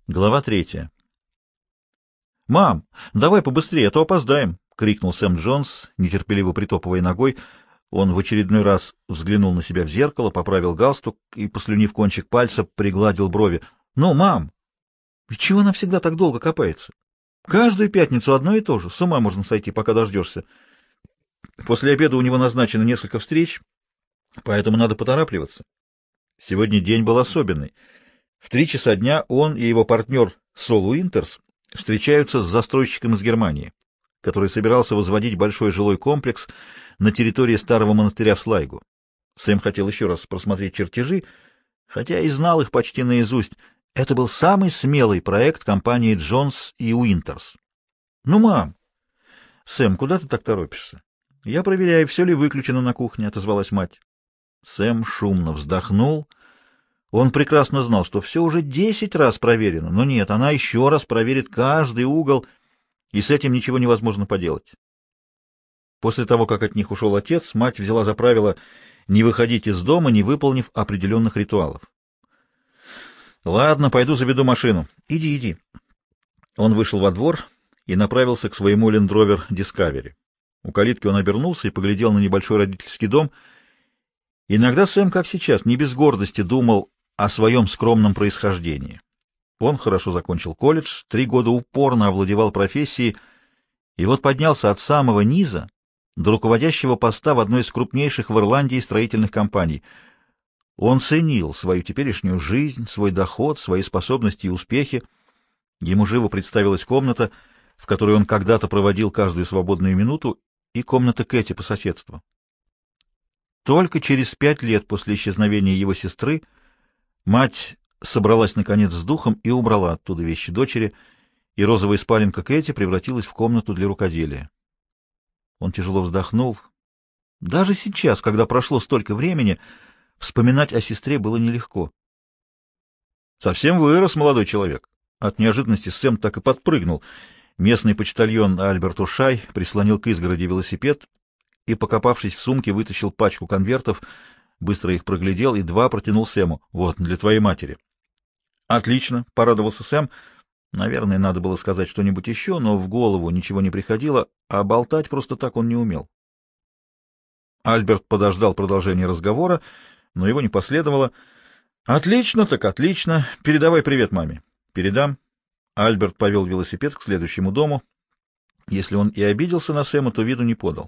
Глава 3. «Мам, давай побыстрее, а то опоздаем!» — крикнул Сэм Джонс, нетерпеливо притопывая ногой. Он в очередной раз взглянул на себя в зеркало, поправил галстук и, послюнив кончик пальца, пригладил брови. «Ну, мам, и чего она всегда так долго копается? Каждую пятницу одно и то же. С ума можно сойти, пока дождешься. После обеда у него назначено несколько встреч, поэтому надо поторапливаться. Сегодня день был особенный. В 3 часа дня он и его партнер Сол Уинтерс встречаются с застройщиком из Германии, который собирался возводить большой жилой комплекс на территории старого монастыря в Слайгу. Сэм хотел еще раз просмотреть чертежи, хотя и знал их почти наизусть. Это был самый смелый проект компании Джонс и Уинтерс. «Ну, мам!» «Сэм, куда ты так торопишься?» «Я проверяю, все ли выключено на кухне», — отозвалась мать. Сэм шумно вздохнул. Он прекрасно знал, что все уже 10 раз проверено, но нет, она еще раз проверит каждый угол, и с этим ничего невозможно поделать. После того, как от них ушел отец, мать взяла за правило не выходить из дома, не выполнив определенных ритуалов. «Ладно, пойду заведу машину. Иди, иди». Он вышел во двор и направился к своему Land Rover Discovery. У калитки он обернулся и поглядел на небольшой родительский дом. Иногда Сэм, как сейчас, не без гордости думал о своем скромном происхождении. Он хорошо закончил колледж, 3 года упорно овладевал профессией, и вот поднялся от самого низа до руководящего поста в одной из крупнейших в Ирландии строительных компаний. Он ценил свою теперешнюю жизнь, свой доход, свои способности и успехи. Ему живо представилась комната, в которой он когда-то проводил каждую свободную минуту, и комната Кэти по соседству. Только через 5 лет после исчезновения его сестры мать собралась наконец с духом и убрала оттуда вещи дочери, и розовая спаленка Кэти превратилась в комнату для рукоделия. Он тяжело вздохнул. Даже сейчас, когда прошло столько времени, вспоминать о сестре было нелегко. «Совсем вырос, молодой человек!» От неожиданности Сэм так и подпрыгнул. Местный почтальон Альберт Ушай прислонил к изгороди велосипед и, покопавшись в сумке, вытащил пачку конвертов, быстро их проглядел и 2 протянул Сэму. «Вот, для твоей матери». «Отлично!» — порадовался Сэм. Наверное, надо было сказать что-нибудь еще, но в голову ничего не приходило, а болтать просто так он не умел. Альберт подождал продолжения разговора, но его не последовало. «Отлично, так отлично. Передавай привет маме». «Передам». Альберт повел велосипед к следующему дому. Если он и обиделся на Сэма, то виду не подал.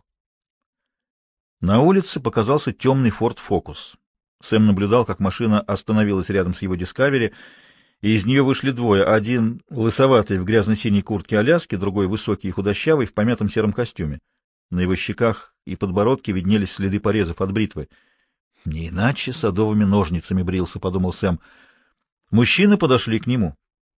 На улице показался темный Ford Focus. Сэм наблюдал, как машина остановилась рядом с его Discovery, и из нее вышли двое. Один лысоватый в грязно-синей куртке Аляски, другой высокий и худощавый в помятом сером костюме. На его щеках и подбородке виднелись следы порезов от бритвы. «Не иначе садовыми ножницами брился», — подумал Сэм. Мужчины подошли к нему.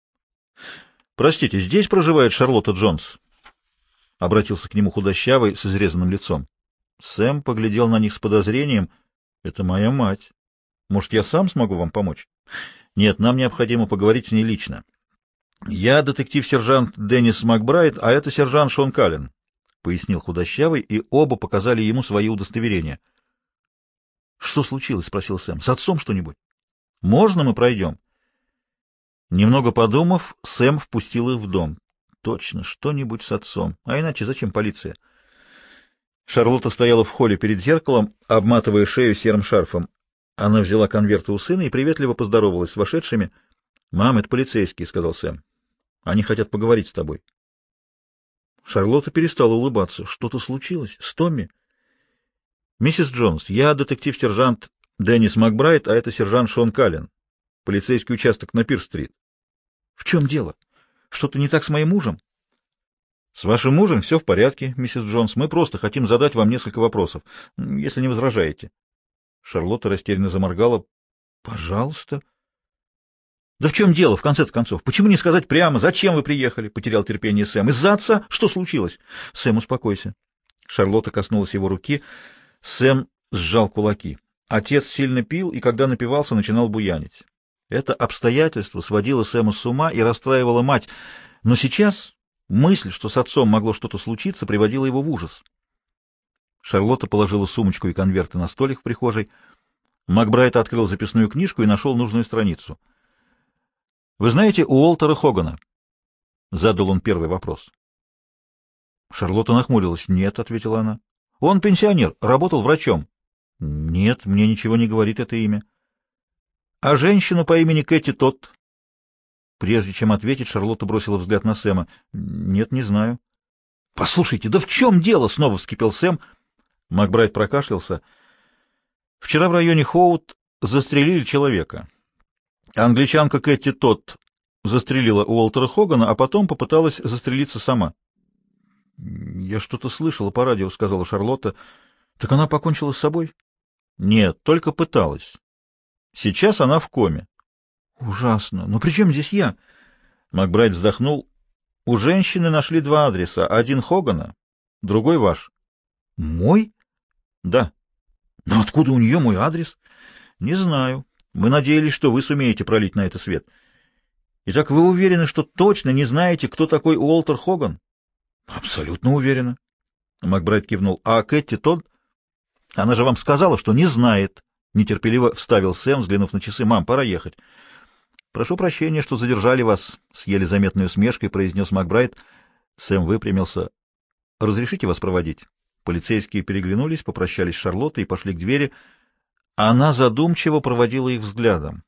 «Простите, здесь проживает Шарлотта Джонс?» — обратился к нему худощавый с изрезанным лицом. Сэм поглядел на них с подозрением. «Это моя мать. Может, я сам смогу вам помочь?» «Нет, нам необходимо поговорить с ней лично. Я детектив-сержант Деннис Макбрайт, а это сержант Шон Каллен», — пояснил худощавый, и оба показали ему свои удостоверения. «Что случилось?» — спросил Сэм. «С отцом что-нибудь?» «Можно мы пройдем?» Немного подумав, Сэм впустил их в дом. «Точно, что-нибудь с отцом. А иначе зачем полиция?» Шарлотта стояла в холле перед зеркалом, обматывая шею серым шарфом. Она взяла конверты у сына и приветливо поздоровалась с вошедшими. «Мам, это полицейские», — сказал Сэм. «Они хотят поговорить с тобой». Шарлотта перестала улыбаться. «Что-то случилось? С Томми?» «Миссис Джонс, я детектив-сержант Деннис Макбрайт, а это сержант Шон Каллен. Полицейский участок на Пирс-стрит». «В чем дело? Что-то не так с моим мужем?» «С вашим мужем все в порядке, миссис Джонс. Мы просто хотим задать вам несколько вопросов, если не возражаете». Шарлотта растерянно заморгала. «Пожалуйста». «Да в чем дело, в конце концов? Почему не сказать прямо? Зачем вы приехали?» — потерял терпение Сэм. «Из-за отца? Что случилось?» «Сэм, успокойся». Шарлотта коснулась его руки. Сэм сжал кулаки. Отец сильно пил и, когда напивался, начинал буянить. Это обстоятельство сводило Сэма с ума и расстраивало мать, но сейчас мысль, что с отцом могло что-то случиться, приводила его в ужас. Шарлотта положила сумочку и конверты на столик в прихожей. Макбрайт открыл записную книжку и нашел нужную страницу. Вы знаете Уолтера Хогана? Задал он первый вопрос. Шарлотта нахмурилась. Нет, ответила она. Он пенсионер, работал врачом. Нет, мне ничего не говорит это имя. А женщину по имени Кэти Тодд? Прежде чем ответить, Шарлотта бросила взгляд на Сэма. Нет, не знаю. Послушайте, да в чем дело? Снова вскипел Сэм. Макбрайт прокашлялся. Вчера в районе Хоут застрелили человека. Англичанка Кэти Тодд застрелила Уолтера Хогана, а потом попыталась застрелиться сама. «Я что-то слышала по радио», — сказала Шарлотта. «Так она покончила с собой?» «Нет, только пыталась. Сейчас она в коме». «Ужасно. Но при чем здесь я?» Макбрайт вздохнул. «У женщины нашли два адреса. Один Хогана, другой ваш». «Мой?» «Да». «Но откуда у нее мой адрес?» «Не знаю. Мы надеялись, что вы сумеете пролить на это свет». «Итак, вы уверены, что точно не знаете, кто такой Уолтер Хоган?» «Абсолютно уверена». Макбрайт кивнул. «А Кэти Тодд? Она же вам сказала, что не знает». Нетерпеливо вставил Сэм, взглянув на часы. «Мам, пора ехать». «Прошу прощения, что задержали вас», — с еле заметной усмешкой произнес Макбрайт. Сэм выпрямился. «Разрешите вас проводить?» Полицейские переглянулись, попрощались с Шарлоттой и пошли к двери. Она задумчиво проводила их взглядом.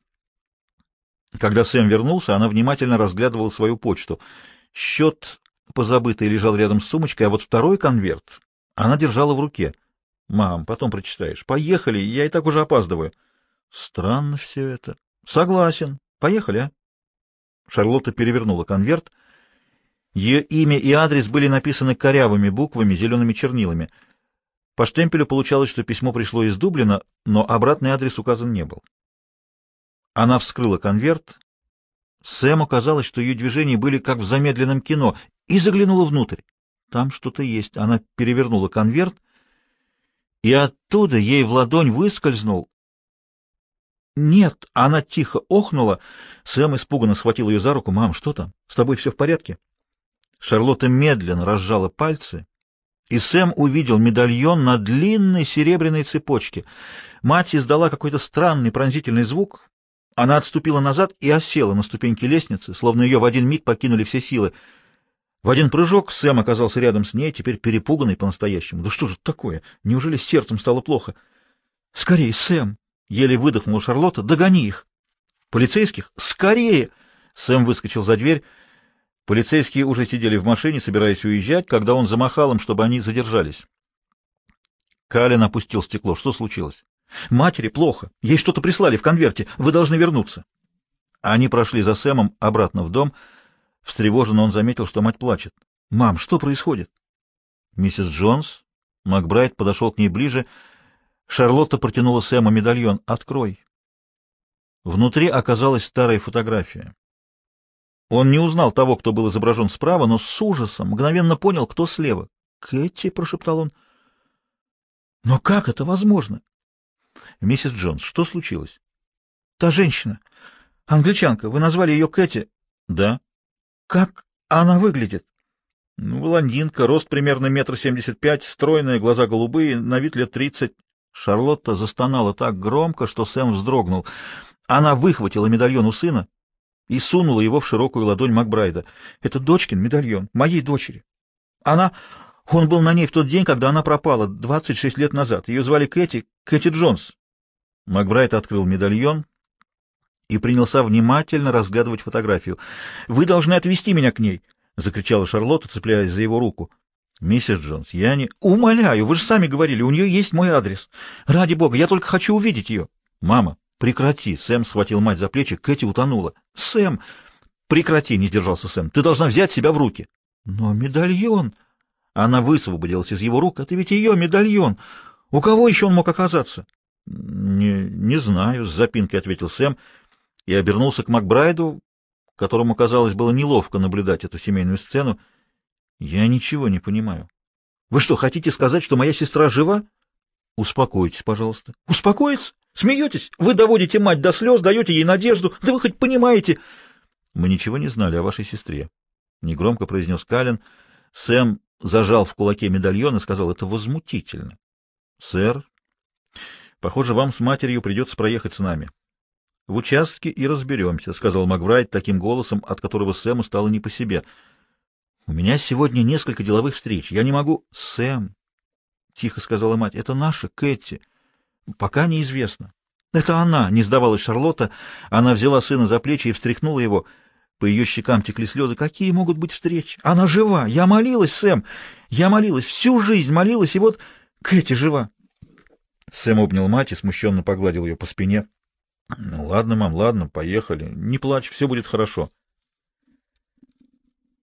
Когда Сэм вернулся, она внимательно разглядывала свою почту. Счет позабытый лежал рядом с сумочкой, а вот второй конверт она держала в руке. «Мам, потом прочитаешь. Поехали, я и так уже опаздываю». «Странно все это». «Согласен. Поехали, а?» Шарлотта перевернула конверт. Ее имя и адрес были написаны корявыми буквами, зелеными чернилами. По штемпелю получалось, что письмо пришло из Дублина, но обратный адрес указан не был. Она вскрыла конверт. Сэму казалось, что ее движения были как в замедленном кино, и заглянула внутрь. Там что-то есть. Она перевернула конверт, и оттуда ей в ладонь выскользнул... Нет, она тихо охнула. Сэм испуганно схватил ее за руку. «Мам, что там? С тобой все в порядке?» Шарлотта медленно разжала пальцы, и Сэм увидел медальон на длинной серебряной цепочке. Мать издала какой-то странный пронзительный звук. Она отступила назад и осела на ступеньки лестницы, словно ее в один миг покинули все силы. В один прыжок Сэм оказался рядом с ней, теперь перепуганный по-настоящему. «Да что же это такое? Неужели с сердцем стало плохо?» «Скорее, Сэм!» — еле выдохнула Шарлотта. «Догони их!» «Полицейских? Скорее!» Сэм выскочил за дверь. Полицейские уже сидели в машине, собираясь уезжать, когда он замахал им, чтобы они задержались. Калин опустил стекло. Что случилось? «Матери плохо. Ей что-то прислали в конверте. Вы должны вернуться». Они прошли за Сэмом обратно в дом. Встревоженно он заметил, что мать плачет. «Мам, что происходит?» «Миссис Джонс?» Макбрайт подошел к ней ближе. Шарлотта протянула Сэму медальон. «Открой». Внутри оказалась старая фотография. Он не узнал того, кто был изображен справа, но с ужасом мгновенно понял, кто слева. «Кэти?» — прошептал он. «Но как это возможно?» «Миссис Джонс, что случилось?» «Та женщина. Англичанка. Вы назвали ее Кэти?» «Да». «Как она выглядит?» «Ну, блондинка, рост примерно 1,75 м, стройная, глаза голубые, на вид лет 30». Шарлотта застонала так громко, что Сэм вздрогнул. Она выхватила медальон у сына и сунула его в широкую ладонь Макбрайда. «Это дочкин медальон, моей дочери. Она... Он был на ней в тот день, когда она пропала, 26 лет назад. Ее звали Кэти, Кэти Джонс». Макбрайд открыл медальон и принялся внимательно разглядывать фотографию. «Вы должны отвезти меня к ней!» — закричала Шарлотта, цепляясь за его руку. «Миссис Джонс, я не...» «Умоляю, вы же сами говорили, у нее есть мой адрес. Ради бога, я только хочу увидеть ее». «Мама, прекрати!» — Сэм схватил мать за плечи. Кэти утонула. «Сэм, прекрати!» — не сдержался Сэм. «Ты должна взять себя в руки». «Но медальон...» Она высвободилась из его рук. «Это ведь ее медальон. У кого еще он мог оказаться?» «Не знаю», — с запинкой ответил Сэм и обернулся к Макбрайду, которому, казалось, было неловко наблюдать эту семейную сцену. «Я ничего не понимаю. Вы что, хотите сказать, что моя сестра жива?» «Успокойтесь, пожалуйста». «Успокоиться? Смеетесь? Вы доводите мать до слез, даете ей надежду. Да вы хоть понимаете...» «Мы ничего не знали о вашей сестре», — негромко произнес Калин. Сэм зажал в кулаке медальон и сказал: «Это возмутительно». «Сэр, похоже, вам с матерью придется проехать с нами». в участке и разберемся», — сказал Макбрайт таким голосом, от которого Сэму стало не по себе. «У меня сегодня несколько деловых встреч. Я не могу...» «Сэм», — тихо сказала мать, — «это наша Кэти. Пока неизвестно». «Это она!» — не сдавалась Шарлотта. Она взяла сына за плечи и встряхнула его. По ее щекам текли слезы. «Какие могут быть встречи? Она жива! Я молилась, Сэм! Я молилась, всю жизнь молилась, и вот Кэти жива!» Сэм обнял мать и смущенно погладил ее по спине. «Ну ладно, мам, ладно, поехали. Не плачь, все будет хорошо».